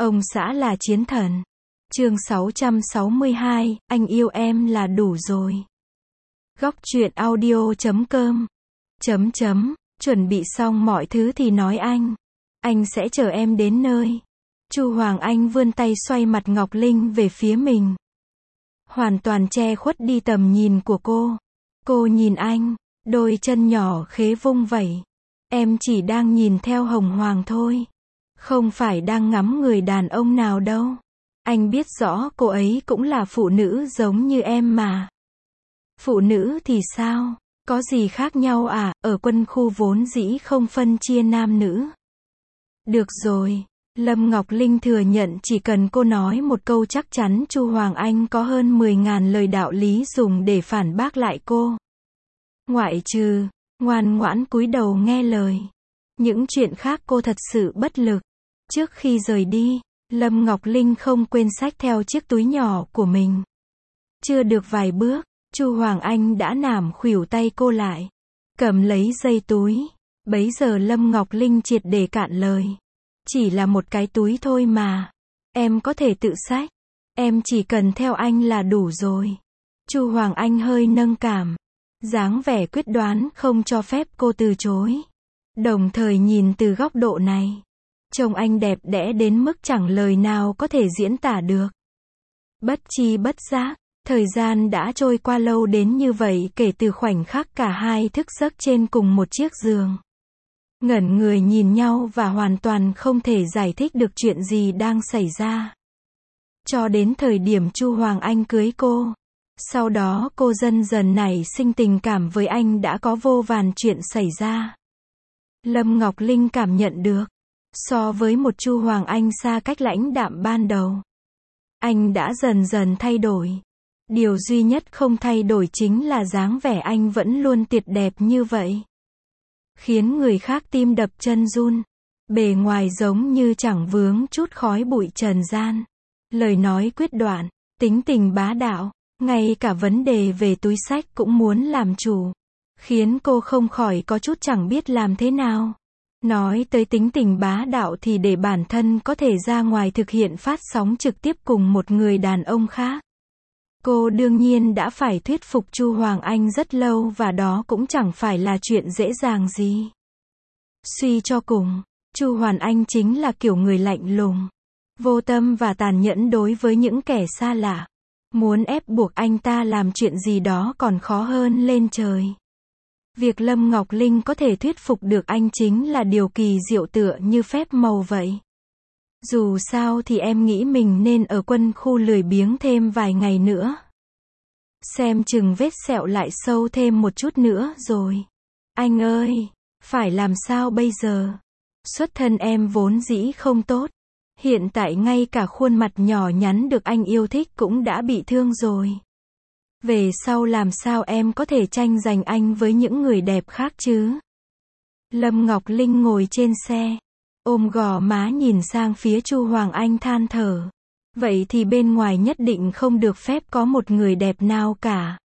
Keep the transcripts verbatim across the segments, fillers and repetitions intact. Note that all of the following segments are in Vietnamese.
Ông xã là chiến thần. Chương sáu trăm sáu mươi hai, anh yêu em là đủ rồi. Góc truyện audio chấm com. Chấm chấm, chuẩn bị xong mọi thứ thì nói anh. Anh sẽ chở em đến nơi. Chu Hoàng Anh vươn tay xoay mặt Ngọc Linh về phía mình. Hoàn toàn che khuất đi tầm nhìn của cô. Cô nhìn anh, đôi chân nhỏ khế vung vẩy. Em chỉ đang nhìn theo Hồng Hoàng thôi. Không phải đang ngắm người đàn ông nào đâu. Anh biết rõ cô ấy cũng là phụ nữ giống như em mà. Phụ nữ thì sao? Có gì khác nhau à? Ở quân khu vốn dĩ không phân chia nam nữ. Được rồi. Lâm Ngọc Linh thừa nhận chỉ cần cô nói một câu chắc chắn Chu Hoàng Anh có hơn mười ngàn lời đạo lý dùng để phản bác lại cô. Ngoại trừ, ngoan ngoãn cúi đầu nghe lời. Những chuyện khác cô thật sự bất lực. Trước khi rời đi, Lâm Ngọc Linh không quên xách theo chiếc túi nhỏ của mình. Chưa được vài bước, Chu Hoàng Anh đã nảm khuỷu tay cô lại. Cầm lấy dây túi. Bấy giờ Lâm Ngọc Linh triệt để cạn lời. Chỉ là một cái túi thôi mà. Em có thể tự xách. Em chỉ cần theo anh là đủ rồi. Chu Hoàng Anh hơi nâng cảm. Dáng vẻ quyết đoán không cho phép cô từ chối. Đồng thời nhìn từ góc độ này. Trông anh đẹp đẽ đến mức chẳng lời nào có thể diễn tả được. Bất chi bất giác, thời gian đã trôi qua lâu đến như vậy kể từ khoảnh khắc cả hai thức giấc trên cùng một chiếc giường. Ngẩn người nhìn nhau và hoàn toàn không thể giải thích được chuyện gì đang xảy ra. Cho đến thời điểm Chu Hoàng Anh cưới cô. Sau đó cô dần dần nảy sinh tình cảm với anh đã có vô vàn chuyện xảy ra. Lâm Ngọc Linh cảm nhận được. So với một Chu Hoàng Anh xa cách lãnh đạm ban đầu. Anh đã dần dần thay đổi. Điều duy nhất không thay đổi chính là dáng vẻ anh vẫn luôn tuyệt đẹp như vậy. Khiến người khác tim đập chân run. Bề ngoài giống như chẳng vướng chút khói bụi trần gian. Lời nói quyết đoán, tính tình bá đạo, ngay cả vấn đề về túi xách cũng muốn làm chủ. Khiến cô không khỏi có chút chẳng biết làm thế nào. Nói tới tính tình bá đạo thì để bản thân có thể ra ngoài thực hiện phát sóng trực tiếp cùng một người đàn ông khác. Cô đương nhiên đã phải thuyết phục Chu Hoàng Anh rất lâu và đó cũng chẳng phải là chuyện dễ dàng gì. Suy cho cùng, Chu Hoàng Anh chính là kiểu người lạnh lùng, vô tâm và tàn nhẫn đối với những kẻ xa lạ. Muốn ép buộc anh ta làm chuyện gì đó còn khó hơn lên trời. Việc Lâm Ngọc Linh có thể thuyết phục được anh chính là điều kỳ diệu tựa như phép màu vậy. Dù sao thì em nghĩ mình nên ở quân khu lười biếng thêm vài ngày nữa. Xem chừng vết sẹo lại sâu thêm một chút nữa rồi. Anh ơi, phải làm sao bây giờ? Xuất thân em vốn dĩ không tốt. Hiện tại ngay cả khuôn mặt nhỏ nhắn được anh yêu thích cũng đã bị thương rồi. Về sau làm sao em có thể tranh giành anh với những người đẹp khác chứ? Lâm Ngọc Linh ngồi trên xe, ôm gò má nhìn sang phía Chu Hoàng Anh than thở. Vậy thì bên ngoài nhất định không được phép có một người đẹp nào cả.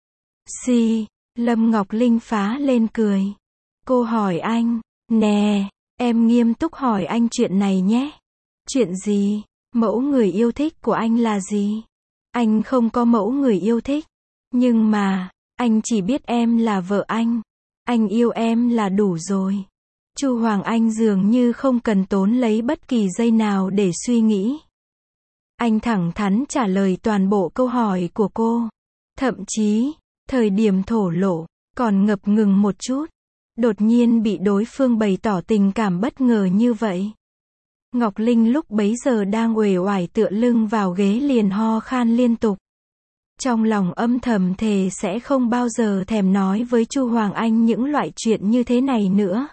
Xì, Lâm Ngọc Linh phá lên cười. Cô hỏi anh, nè, em nghiêm túc hỏi anh chuyện này nhé. Chuyện gì? Mẫu người yêu thích của anh là gì? Anh không có mẫu người yêu thích. Nhưng mà, anh chỉ biết em là vợ anh. Anh yêu em là đủ rồi. Chu Hoàng Anh dường như không cần tốn lấy bất kỳ giây nào để suy nghĩ. Anh thẳng thắn trả lời toàn bộ câu hỏi của cô. Thậm chí, thời điểm thổ lộ, còn ngập ngừng một chút. Đột nhiên bị đối phương bày tỏ tình cảm bất ngờ như vậy. Ngọc Linh lúc bấy giờ đang uể oải tựa lưng vào ghế liền ho khan liên tục. Trong lòng âm thầm thề sẽ không bao giờ thèm nói với Chu Hoàng Anh những loại chuyện như thế này nữa.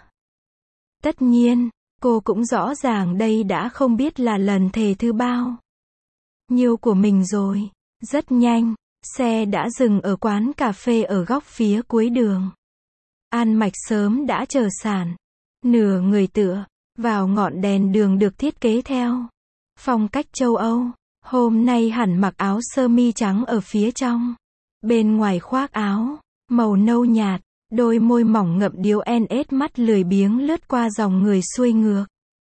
Tất nhiên, cô cũng rõ ràng đây đã không biết là lần thề thứ bao nhiêu của mình rồi. Rất nhanh, xe đã dừng ở quán cà phê ở góc phía cuối đường. An Mạch sớm đã chờ sẵn, nửa người tựa vào ngọn đèn đường được thiết kế theo phong cách châu Âu. Hôm nay hẳn mặc áo sơ mi trắng ở phía trong. Bên ngoài khoác áo màu nâu nhạt, đôi môi mỏng ngậm điếu en ết, mắt lười biếng lướt qua dòng người xuôi ngược.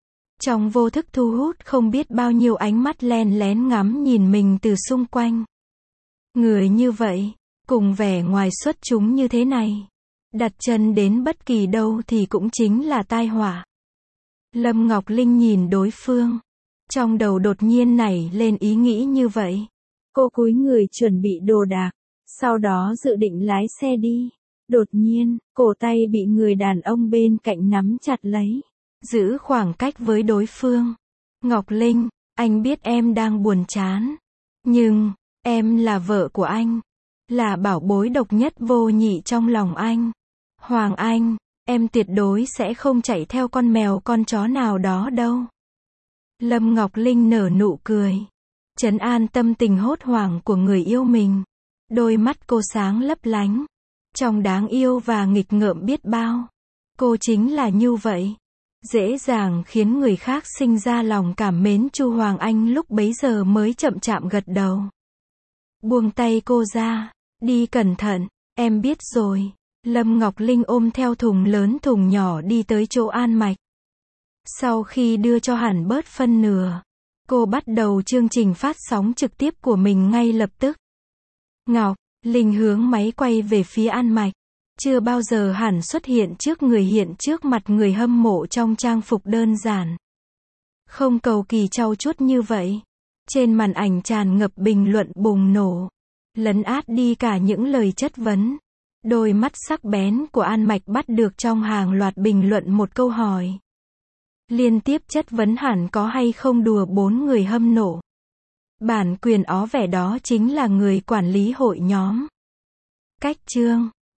Trong vô thức thu hút không biết bao nhiêu ánh mắt len lén ngắm nhìn mình từ xung quanh. Người như vậy, cùng vẻ ngoài xuất chúng như thế này, đặt chân đến bất kỳ đâu thì cũng chính là tai họa. Lâm Ngọc Linh nhìn đối phương, trong đầu đột nhiên nảy lên ý nghĩ như vậy. Cô cúi người chuẩn bị đồ đạc, sau đó dự định lái xe đi. Đột nhiên, cổ tay bị người đàn ông bên cạnh nắm chặt lấy, giữ khoảng cách với đối phương. Ngọc Linh, anh biết em đang buồn chán, nhưng em là vợ của anh, là bảo bối độc nhất vô nhị trong lòng anh. Hoàng Anh, em tuyệt đối sẽ không chạy theo con mèo con chó nào đó đâu. Lâm Ngọc Linh nở nụ cười, trấn an tâm tình hốt hoảng của người yêu mình. Đôi mắt cô sáng lấp lánh, trong đáng yêu và nghịch ngợm biết bao. Cô chính là như vậy, dễ dàng khiến người khác sinh ra lòng cảm mến. Chu Hoàng Anh lúc bấy giờ mới chậm chạm gật đầu, buông tay cô ra, đi cẩn thận, em biết rồi. Lâm Ngọc Linh ôm theo thùng lớn thùng nhỏ đi tới chỗ An Mạch. Sau khi đưa cho hẳn bớt phân nửa, cô bắt đầu chương trình phát sóng trực tiếp của mình ngay lập tức. Ngọc Linh hướng máy quay về phía An Mạch. Chưa bao giờ hẳn xuất hiện trước người hiện trước mặt người hâm mộ trong trang phục đơn giản, không cầu kỳ trau chuốt như vậy. Trên màn ảnh tràn ngập bình luận bùng nổ, lấn át đi cả những lời chất vấn. Đôi mắt sắc bén của An Mạch bắt được trong hàng loạt bình luận một câu hỏi liên tiếp chất vấn hẳn có hay không đùa bốn người hâm nộ. Bản quyền ó vẻ đó chính là người quản lý hội nhóm. Cách chương